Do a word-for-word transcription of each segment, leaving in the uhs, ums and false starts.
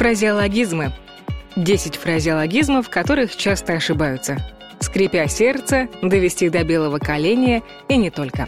Фразеологизмы. десять фразеологизмов, в которых часто ошибаются. Скрипя сердце, довести до белого коленя и не только.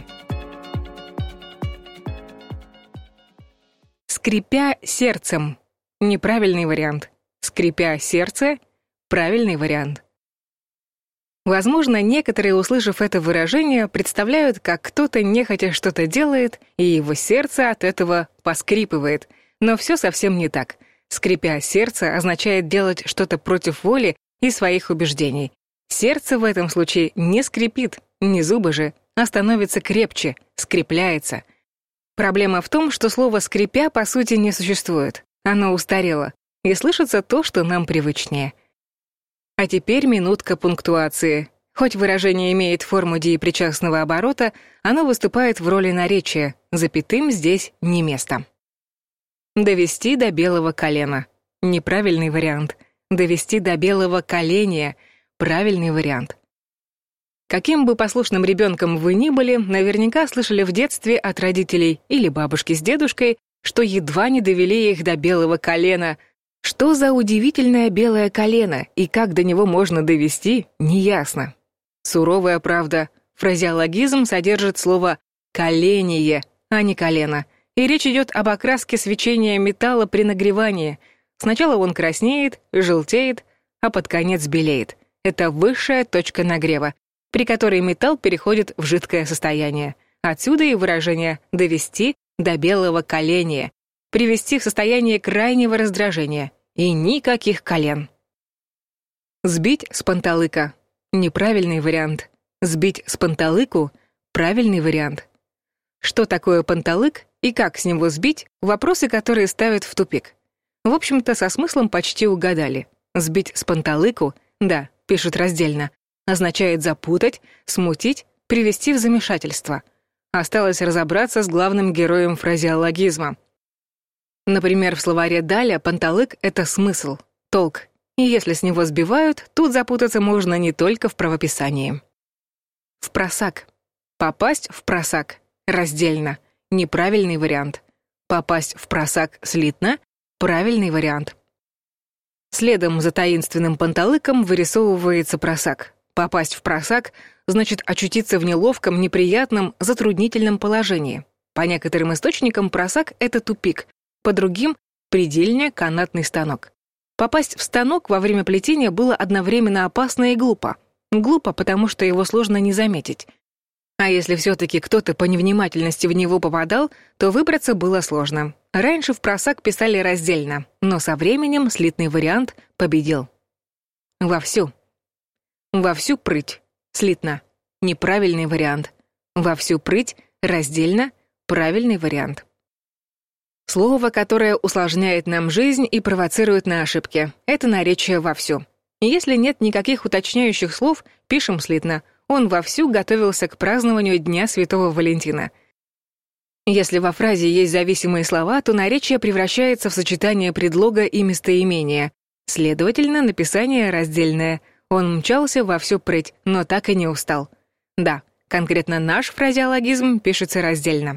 Скрипя сердцем. Неправильный вариант. Скрипя сердце. Правильный вариант. Возможно, некоторые, услышав это выражение, представляют, как кто-то нехотя что-то делает, и его сердце от этого поскрипывает. Но все совсем не так. Скрипя сердце означает делать что-то против воли и своих убеждений. Сердце в этом случае не скрипит, не зубы же, а становится крепче, скрепляется. Проблема в том, что слово «скрипя» по сути не существует. Оно устарело, и слышится то, что нам привычнее. А теперь минутка пунктуации. Хоть выражение имеет форму деепричастного оборота, оно выступает в роли наречия, запятым здесь не место. Довести до белого колена. Неправильный вариант. Довести до белого коленя. Правильный вариант. Каким бы послушным ребенком вы ни были, наверняка слышали в детстве от родителей или бабушки с дедушкой, что едва не довели их до белого колена. Что за удивительное белое колено и как до него можно довести, неясно. Суровая правда. Фразеологизм содержит слово «коленье», а не «колено». И речь идет об окраске свечения металла при нагревании. Сначала он краснеет, желтеет, а под конец белеет. Это высшая точка нагрева, при которой металл переходит в жидкое состояние. Отсюда и выражение «довести до белого коленя», привести в состояние крайнего раздражения. И никаких колен. Сбить с панталыка. Неправильный вариант. Сбить с панталыку. Правильный вариант. Что такое панталык и как с него сбить — вопросы, которые ставят в тупик. В общем-то, со смыслом почти угадали. Сбить с панталыку, да, пишут раздельно, означает запутать, смутить, привести в замешательство. Осталось разобраться с главным героем фразеологизма. Например, в словаре Даля панталык — это смысл, толк. И если с него сбивают, тут запутаться можно не только в правописании. Впросак. Попасть в просак. Раздельно. Неправильный вариант. Попасть в просак слитно. Правильный вариант. Следом за таинственным панталыком вырисовывается просак. Попасть в просак значит очутиться в неловком, неприятном, затруднительном положении. По некоторым источникам просак — это тупик, по другим — предельня, канатный станок. Попасть в станок во время плетения было одновременно опасно и глупо. Глупо, потому что его сложно не заметить. А если все-таки кто-то по невнимательности в него попадал, то выбраться было сложно. Раньше в просак писали раздельно, но со временем слитный вариант победил. Вовсю. Вовсю прыть. Слитно. Неправильный вариант. Вовсю прыть. Раздельно. Правильный вариант. Слово, которое усложняет нам жизнь и провоцирует на ошибки. Это наречие «вовсю». Если нет никаких уточняющих слов, пишем слитно. Он вовсю готовился к празднованию Дня Святого Валентина. Если во фразе есть зависимые слова, то наречие превращается в сочетание предлога и местоимения. Следовательно, написание раздельное. Он мчался вовсю прыть, но так и не устал. Да, конкретно наш фразеологизм пишется раздельно.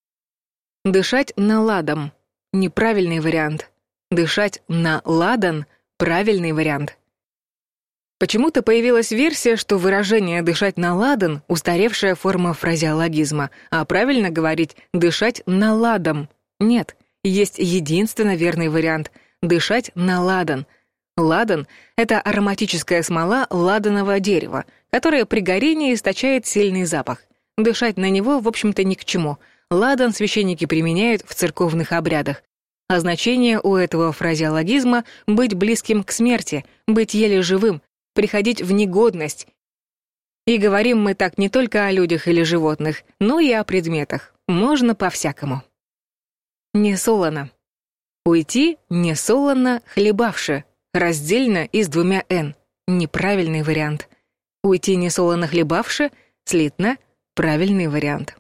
Дышать на ладан. Неправильный вариант. Дышать на ладан. Правильный вариант. Почему-то появилась версия, что выражение «дышать на ладан» — устаревшая форма фразеологизма, а правильно говорить «дышать на ладом». Нет, есть единственно верный вариант — «дышать на ладан». Ладан — это ароматическая смола ладанового дерева, которая при горении источает сильный запах. Дышать на него, в общем-то, ни к чему. Ладан священники применяют в церковных обрядах. А значение у этого фразеологизма — быть близким к смерти, быть еле живым, приходить в негодность. И говорим мы так не только о людях или животных, но и о предметах. Можно по-всякому. Несолоно. Уйти несолоно хлебавши. Раздельно и с двумя «н». Неправильный вариант. Уйти несолоно хлебавши. Слитно. Правильный вариант.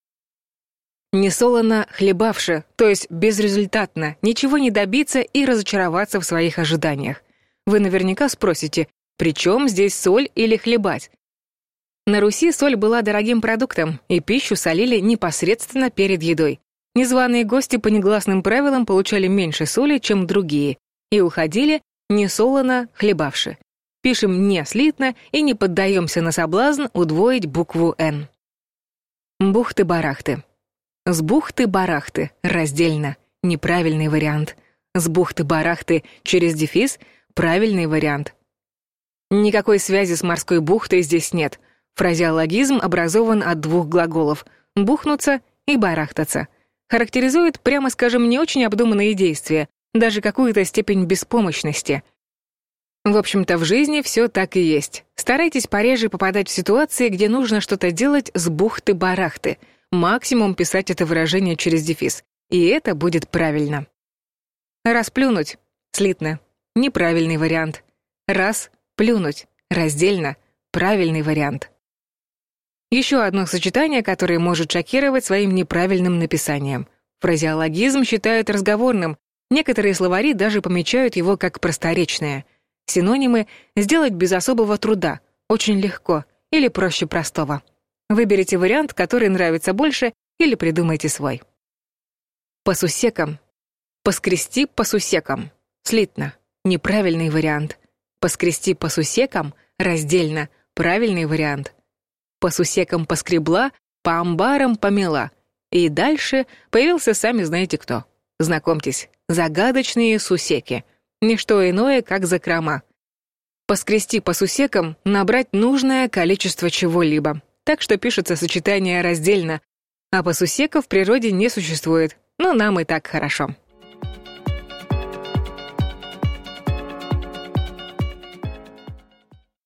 Несолоно хлебавши, то есть безрезультатно, ничего не добиться и разочароваться в своих ожиданиях. Вы наверняка спросите, при чем здесь соль или хлебать? На Руси соль была дорогим продуктом, и пищу солили непосредственно перед едой. Незваные гости по негласным правилам получали меньше соли, чем другие, и уходили, не солоно хлебавши. Пишем не слитно и не поддаемся на соблазн удвоить букву «Н». Бухты-барахты. С бухты-барахты, раздельно, неправильный вариант. С бухты-барахты через дефис, правильный вариант. Никакой связи с морской бухтой здесь нет. Фразеологизм образован от двух глаголов «бухнуться» и «барахтаться». Характеризует, прямо скажем, не очень обдуманные действия, даже какую-то степень беспомощности. В общем-то, в жизни все так и есть. Старайтесь пореже попадать в ситуации, где нужно что-то делать с бухты-барахты. Максимум писать это выражение через дефис. И это будет правильно. Расплюнуть. Слитно. Неправильный вариант. Раз. Плюнуть. Раздельно. Правильный вариант. Еще одно сочетание, которое может шокировать своим неправильным написанием. Фразеологизм считают разговорным. Некоторые словари даже помечают его как просторечное. Синонимы сделать без особого труда, очень легко или проще простого. Выберите вариант, который нравится больше, или придумайте свой. По сусекам. Поскрести по сусекам. Слитно. Неправильный вариант. Поскрести по сусекам. Раздельно. Правильный вариант. По сусекам поскребла, по амбарам помела. И дальше появился сами знаете кто. Знакомьтесь, загадочные сусеки. Ничто иное, как закрома. Поскрести по сусекам, набрать нужное количество чего-либо. Так что пишется сочетание раздельно, а по сусека в природе не существует, но нам и так хорошо.